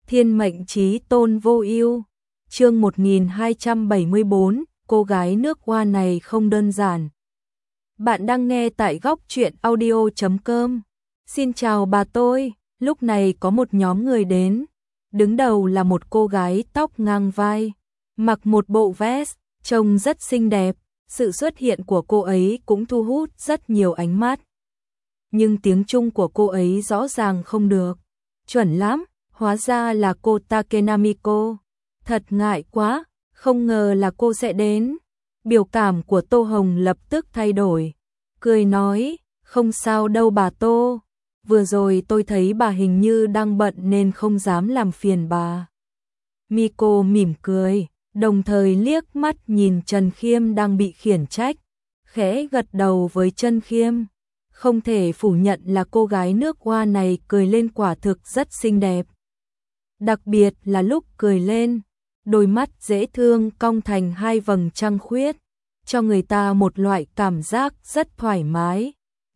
Thiên mệnh chí tôn vô ưu. Chương 1274, cô gái nước hoa này không đơn giản. Bạn đang nghe tại góc truyện audio.com. Xin chào bà tôi, lúc này có một nhóm người đến. Đứng đầu là một cô gái tóc ngang vai, mặc một bộ vest, trông rất xinh đẹp. Sự xuất hiện của cô ấy cũng thu hút rất nhiều ánh mắt. Nhưng tiếng Trung của cô ấy rõ ràng không được chuẩn lắm. Hóa ra là cô Takenamiko. Thật ngại quá, không ngờ là cô sẽ đến. Biểu cảm của Tô Hồng lập tức thay đổi. Cười nói, không sao đâu bà Tô. Vừa rồi tôi thấy bà hình như đang bận nên không dám làm phiền bà. Miko mỉm cười, đồng thời liếc mắt nhìn Trần Khiêm đang bị khiển trách. Khẽ gật đầu với Trần Khiêm. Không thể phủ nhận là cô gái nước hoa này cười lên quả thực rất xinh đẹp. Đặc biệt là lúc cười lên, đôi mắt dễ thương cong thành hai vầng trăng khuyết, cho người ta một loại cảm giác rất thoải mái.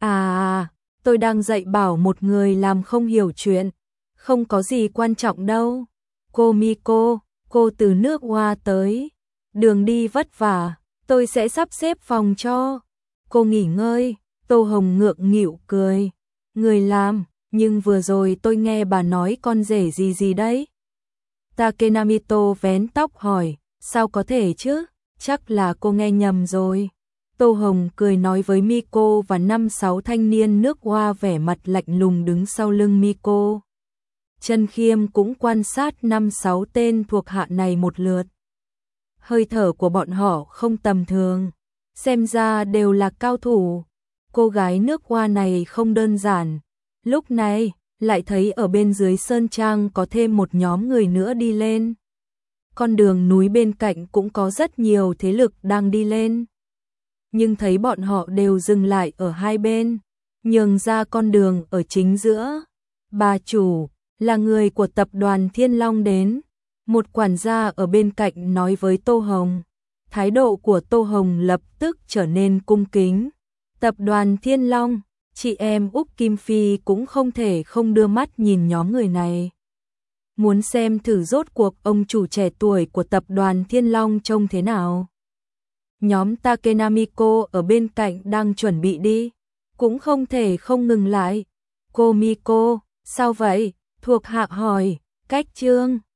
Tôi đang dạy bảo một người làm không hiểu chuyện, không có gì quan trọng đâu. Cô Miko, cô từ nước hoa tới, đường đi vất vả, tôi sẽ sắp xếp phòng cho cô nghỉ ngơi. Tô Hồng ngượng nghịu cười, người làm, nhưng vừa rồi tôi nghe bà nói con rể gì đấy. Takenamito vén tóc hỏi, sao có thể chứ, chắc là cô nghe nhầm rồi. Tô Hồng cười nói với Miko và 5-6 thanh niên nước hoa vẻ mặt lạnh lùng đứng sau lưng Miko. Trần Khiêm cũng quan sát 5-6 tên thuộc hạ này một lượt. Hơi thở của bọn họ không tầm thường, xem ra đều là cao thủ. Cô gái nước hoa này không đơn giản. Lúc này, lại thấy ở bên dưới sơn trang có thêm một nhóm người nữa đi lên. Con đường núi bên cạnh cũng có rất nhiều thế lực đang đi lên. Nhưng thấy bọn họ đều dừng lại ở hai bên, nhường ra con đường ở chính giữa. Bà chủ, là người của tập đoàn Thiên Long đến. Một quản gia ở bên cạnh nói với Tô Hồng. Thái độ của Tô Hồng lập tức trở nên cung kính. Tập đoàn Thiên Long, chị em Úc Kim Phi cũng không thể không đưa mắt nhìn nhóm người này. Muốn xem thử rốt cuộc ông chủ trẻ tuổi của tập đoàn Thiên Long trông thế nào. Nhóm Takenamiko ở bên cạnh đang chuẩn bị đi, cũng không thể không ngừng lại. Cô Miko, sao vậy? Thuộc hạ hỏi, cách trương.